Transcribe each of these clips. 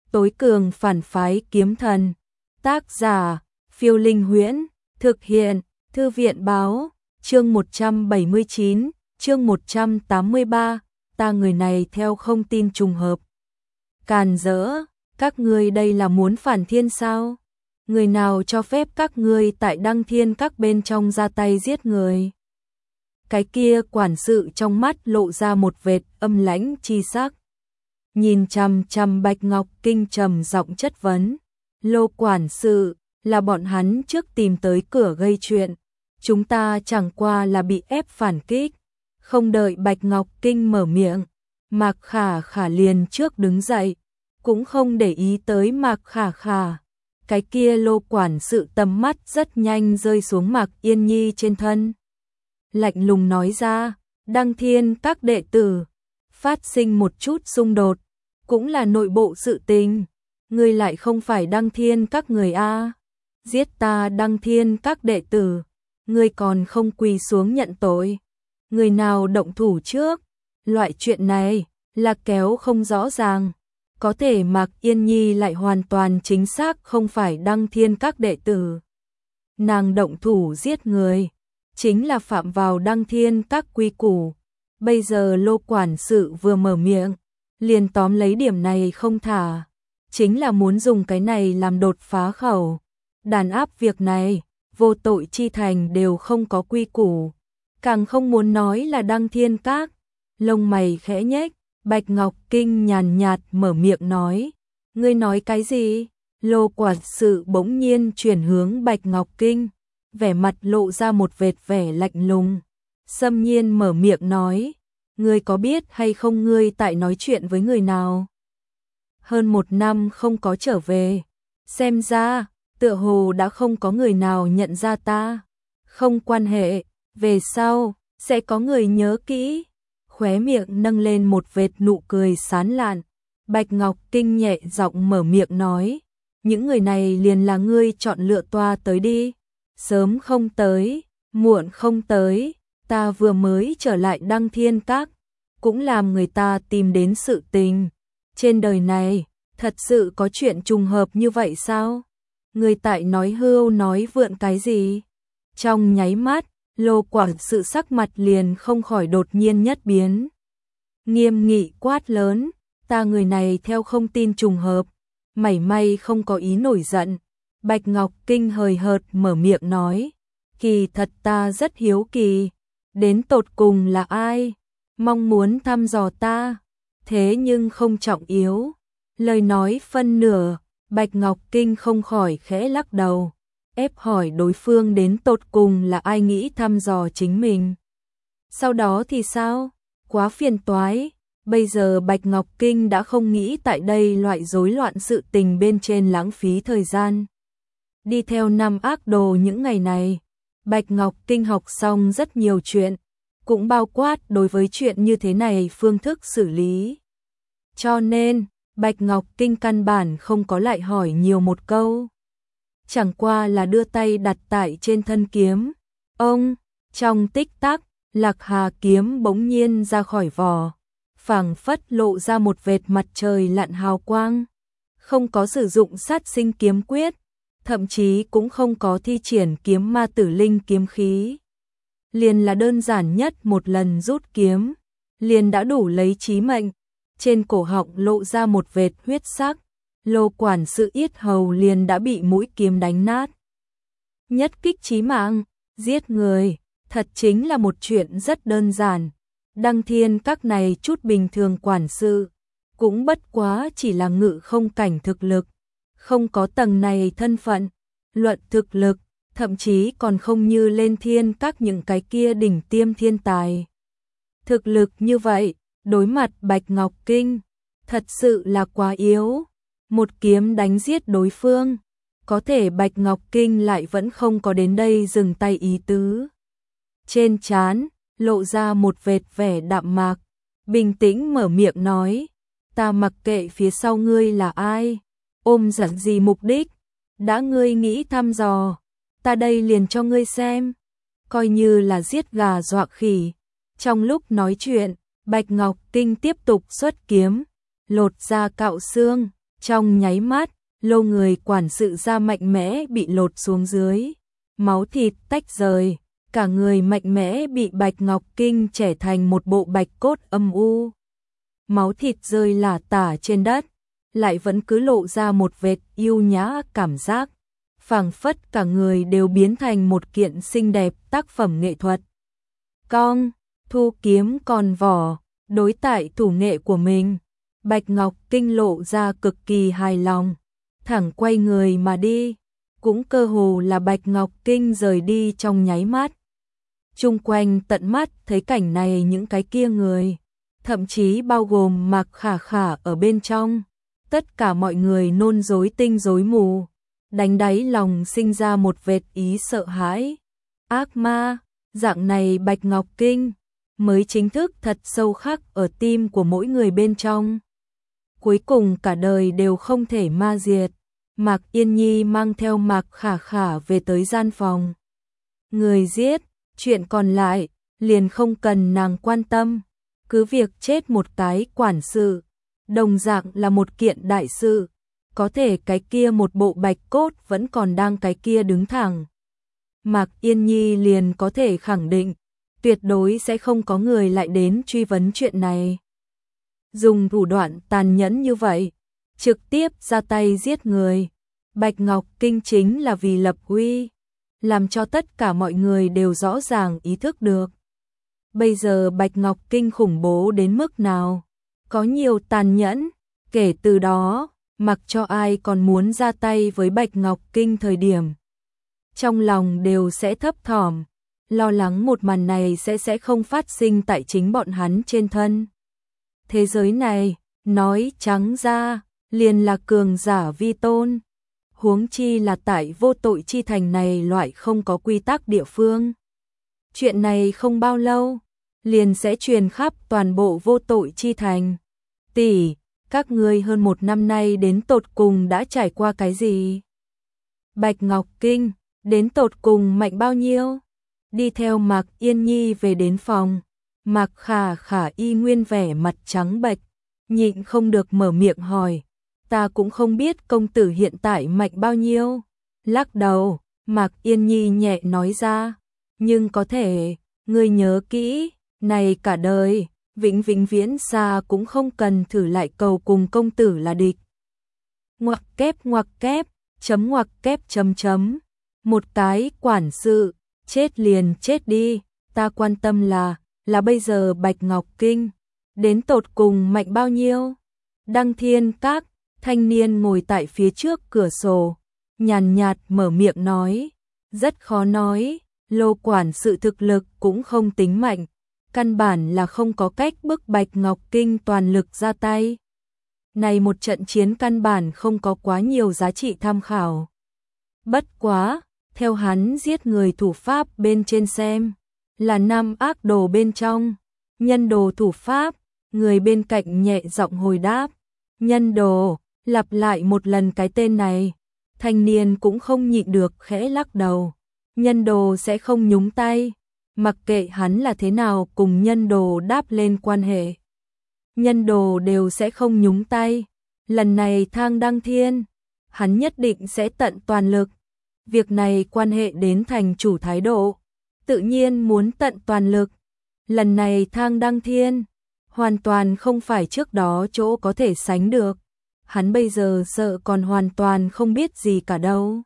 tối cường phản phái kiếm thần. Tác giả, Phiêu Linh Huyễn, thực hiện, Thư viện báo, chương 179, chương 183, ta người này theo không tin trùng hợp. Càn rỡ, các ngươi đây là muốn phản thiên sao? Người nào cho phép các ngươi tại Đăng Thiên Các bên trong ra tay giết người? Cái kia quản sự trong mắt lộ ra một vệt âm lãnh chi sắc. Nhìn chằm chằm Bạch Ngọc Kinh trầm giọng chất vấn. Lô quản sự, là bọn hắn trước tìm tới cửa gây chuyện. Chúng ta chẳng qua là bị ép phản kích. Không đợi Bạch Ngọc Kinh mở miệng, Mạc Khả Khả liền trước đứng dậy, cũng không để ý tới Mạc Khả Khả. Cái kia Lô quản sự tầm mắt rất nhanh rơi xuống Mạc Yên Nhi trên thân. Lạnh lùng nói ra, Đăng Thiên Các đệ tử phát sinh một chút xung đột, cũng là nội bộ sự tình. Ngươi lại không phải Đăng Thiên Các người a, giết ta Đăng Thiên Các đệ tử, ngươi còn không quỳ xuống nhận tội. Người nào động thủ trước? Loại chuyện này là kéo không rõ ràng. Có thể Mạc Yên Nhi lại hoàn toàn chính xác không phải Đăng Thiên Các đệ tử. Nàng động thủ giết người, chính là phạm vào Đăng Thiên Các quy củ. Bây giờ Lô quản sự vừa mở miệng, liền tóm lấy điểm này không thả. Chính là muốn dùng cái này làm đột phá khẩu. Đàn áp việc này, vô tội chi thành đều không có quy củ. Càng không muốn nói là Đăng Thiên Các. Lông mày khẽ nhếch, Bạch Ngọc Kinh nhàn nhạt mở miệng nói. Ngươi nói cái gì? Lô quản sự bỗng nhiên chuyển hướng Bạch Ngọc Kinh, vẻ mặt lộ ra một vệt vẻ lạnh lùng. Xâm nhiên mở miệng nói. Ngươi có biết hay không ngươi tại nói chuyện với người nào? Hơn 1 năm không có trở về. Xem ra, tựa hồ đã không có người nào nhận ra ta. Không quan hệ, về sau, sẽ có người nhớ kỹ. Khóe miệng nâng lên một vệt nụ cười sán lạn. Bạch Ngọc Kinh nhẹ giọng mở miệng nói. Những người này liền là ngươi chọn lựa toa tới đi. Sớm không tới, muộn không tới. Ta vừa mới trở lại Đăng Thiên Các, cũng làm người ta tìm đến sự tình. Trên đời này, thật sự có chuyện trùng hợp như vậy sao? Người tại nói hưu nói vượn cái gì? Trong nháy mắt, Lô quản sự sắc mặt liền không khỏi đột nhiên nhất biến. Nghiêm nghị quát lớn, ta người này theo không tin trùng hợp, mảy may không có ý nổi giận. Bạch Ngọc Kinh hời hợt mở miệng nói, kỳ thật ta rất hiếu kỳ, đến tột cùng là ai? Mong muốn thăm dò ta, thế nhưng không trọng yếu. Lời nói phân nửa, Bạch Ngọc Kinh không khỏi khẽ lắc đầu, ép hỏi đối phương đến tột cùng là ai nghĩ thăm dò chính mình. Sau đó thì sao? Quá phiền toái. Bây giờ Bạch Ngọc Kinh đã không nghĩ tại đây loại rối loạn sự tình bên trên lãng phí thời gian. Đi theo năm ác đồ những ngày này, Bạch Ngọc Kinh học xong rất nhiều chuyện, cũng bao quát đối với chuyện như thế này phương thức xử lý. Cho nên, Bạch Ngọc Kinh căn bản không có lại hỏi nhiều một câu. Chẳng qua là đưa tay đặt tại trên thân kiếm. Ông, trong tích tắc, Lạc Hà kiếm bỗng nhiên ra khỏi vỏ, phảng phất lộ ra một vệt mặt trời lặn hào quang. Không có sử dụng sát sinh kiếm quyết, thậm chí cũng không có thi triển kiếm ma tử linh kiếm khí. Liền là đơn giản nhất một lần rút kiếm, liền đã đủ lấy chí mệnh. Trên cổ họng lộ ra một vệt huyết sắc, Lô quản sự yết hầu liền đã bị mũi kiếm đánh nát. Nhất kích chí mạng, giết người, thật chính là một chuyện rất đơn giản. Đăng Thiên Các này chút bình thường quản sự, cũng bất quá chỉ là ngự không cảnh thực lực, không có tầng này thân phận, luận thực lực, thậm chí còn không như lên thiên các những cái kia đỉnh tiêm thiên tài. Thực lực như vậy, đối mặt Bạch Ngọc Kinh, thật sự là quá yếu. Một kiếm đánh giết đối phương, có thể Bạch Ngọc Kinh lại vẫn không có đến đây dừng tay ý tứ. Trên trán lộ ra một vệt vẻ đạm mạc, bình tĩnh mở miệng nói, ta mặc kệ phía sau ngươi là ai, ôm giận gì mục đích, đã ngươi nghĩ thăm dò, ta đây liền cho ngươi xem, coi như là giết gà dọa khỉ. Trong lúc nói chuyện, Bạch Ngọc Kinh tiếp tục xuất kiếm, lột ra cạo xương, Trong nháy mắt, lô người quản sự ra mạnh mẽ bị lột xuống dưới, máu thịt tách rời, cả người mạnh mẽ bị Bạch Ngọc Kinh chẻ thành một bộ bạch cốt âm u. Máu thịt rơi lả tả trên đất, lại vẫn cứ lộ ra một vệt yêu nhã cảm giác, phảng phất cả người đều biến thành một kiện xinh đẹp tác phẩm nghệ thuật. Cong, thu kiếm còn vỏ, đối tại thủ nghệ của mình, Bạch Ngọc Kinh lộ ra cực kỳ hài lòng, thẳng quay người mà đi, cũng cơ hồ là Bạch Ngọc Kinh rời đi trong nháy mắt. Chung quanh tận mắt thấy cảnh này những cái kia người, thậm chí bao gồm Mạc Khả Khả ở bên trong, tất cả mọi người nôn rối tinh rối mù, đánh đáy lòng sinh ra một vệt ý sợ hãi. Ác ma, dạng này Bạch Ngọc Kinh mới chính thức thật sâu khắc ở tim của mỗi người bên trong. Cuối cùng cả đời đều không thể ma diệt. Mạc Yên Nhi mang theo Mạc Khả Khả về tới gian phòng. Người giết, chuyện còn lại liền không cần nàng quan tâm, cứ việc chết một cái quản sự, đồng dạng là một kiện đại sự, có thể cái kia một bộ bạch cốt vẫn còn đang cái kia đứng thẳng. Mạc Yên Nhi liền có thể khẳng định, tuyệt đối sẽ không có người lại đến truy vấn chuyện này. Dùng thủ đoạn tàn nhẫn như vậy, trực tiếp ra tay giết người, Bạch Ngọc Kinh chính là vì lập uy, làm cho tất cả mọi người đều rõ ràng ý thức được. Bây giờ Bạch Ngọc Kinh khủng bố đến mức nào, có nhiều tàn nhẫn, kể từ đó, mặc cho ai còn muốn ra tay với Bạch Ngọc Kinh thời điểm, trong lòng đều sẽ thấp thỏm, lo lắng một màn này sẽ không phát sinh tại chính bọn hắn trên thân. Thế giới này, nói trắng ra, liền là cường giả vi tôn, huống chi là tại Vô Tội Chi Thành này loại không có quy tắc địa phương. Chuyện này không bao lâu, liền sẽ truyền khắp toàn bộ Vô Tội Chi Thành. Tỷ, các ngươi hơn một năm nay đến tột cùng đã trải qua cái gì? Bạch Ngọc Kinh, đến tột cùng mạnh bao nhiêu? Đi theo Mạc Yên Nhi về đến phòng, Mạc Khả Khả y nguyên vẻ mặt trắng bệch, nhịn không được mở miệng hỏi, ta cũng không biết công tử hiện tại mạnh bao nhiêu. Lắc đầu, Mạc Yên Nhi nhẹ nói ra, nhưng có thể, ngươi nhớ kỹ, này cả đời, vĩnh vĩnh viễn xa cũng không cần thử lại cầu cùng công tử là địch. Ngoặc kép, chấm. Một cái quản sự, chết liền chết đi, ta quan tâm là bây giờ Bạch Ngọc Kinh, đến tột cùng mạnh bao nhiêu? Đăng Thiên Các, thanh niên ngồi tại phía trước cửa sổ, nhàn nhạt mở miệng nói, rất khó nói, lô quản sự thực lực cũng không tính mạnh, căn bản là không có cách bức Bạch Ngọc Kinh toàn lực ra tay. Này một trận chiến căn bản không có quá nhiều giá trị tham khảo. Bất quá, theo hắn giết người thủ pháp bên trên xem, là năm ác đồ bên trong, nhân đồ thủ pháp, người bên cạnh nhẹ giọng hồi đáp, nhân đồ, lặp lại một lần cái tên này, thanh niên cũng không nhịn được khẽ lắc đầu, nhân đồ sẽ không nhúng tay, mặc kệ hắn là thế nào cùng nhân đồ đáp lên quan hệ. Nhân đồ đều sẽ không nhúng tay, lần này Thang Đăng Thiên, hắn nhất định sẽ tận toàn lực, việc này quan hệ đến thành chủ thái độ, tự nhiên muốn tận toàn lực, lần này Thang Đăng Thiên, hoàn toàn không phải trước đó chỗ có thể sánh được, hắn bây giờ sợ còn hoàn toàn không biết gì cả đâu.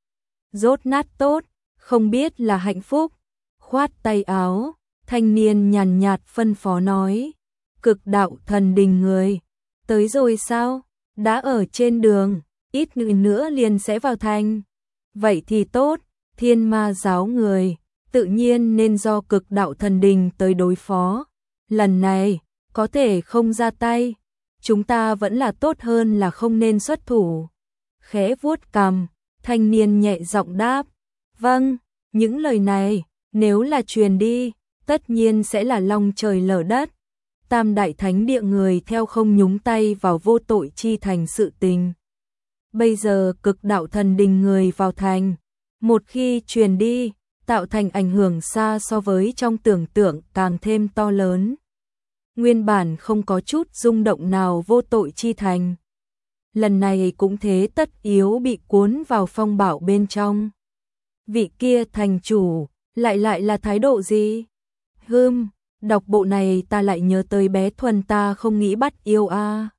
Rốt nát tốt, không biết là hạnh phúc, khoát tay áo, thanh niên nhàn nhạt phân phó nói, Cực Đạo Thần Đình người, tới rồi sao? Đã ở trên đường, ít nữa liền sẽ vào thành. Vậy thì tốt, Thiên Ma giáo người, tự nhiên nên do Cực Đạo Thần Đình tới đối phó. Lần này, có thể không ra tay, chúng ta vẫn là tốt hơn là không nên xuất thủ. Khẽ vuốt cằm, thanh niên nhẹ giọng đáp, vâng, những lời này, nếu là truyền đi, tất nhiên sẽ là long trời lở đất. Tam đại thánh địa người theo không nhúng tay vào Vô Tội Chi Thành sự tình. Bây giờ Cực Đạo Thần Đình người vào thành, một khi truyền đi, tạo thành ảnh hưởng xa so với trong tưởng tượng càng thêm to lớn. Nguyên bản không có chút rung động nào Vô Tội Chi Thành, lần này cũng thế tất yếu bị cuốn vào phong bạo bên trong. Vị kia thành chủ, lại là thái độ gì? Đọc bộ này ta lại nhớ tới bé Thuần ta không nghĩ bắt yêu a.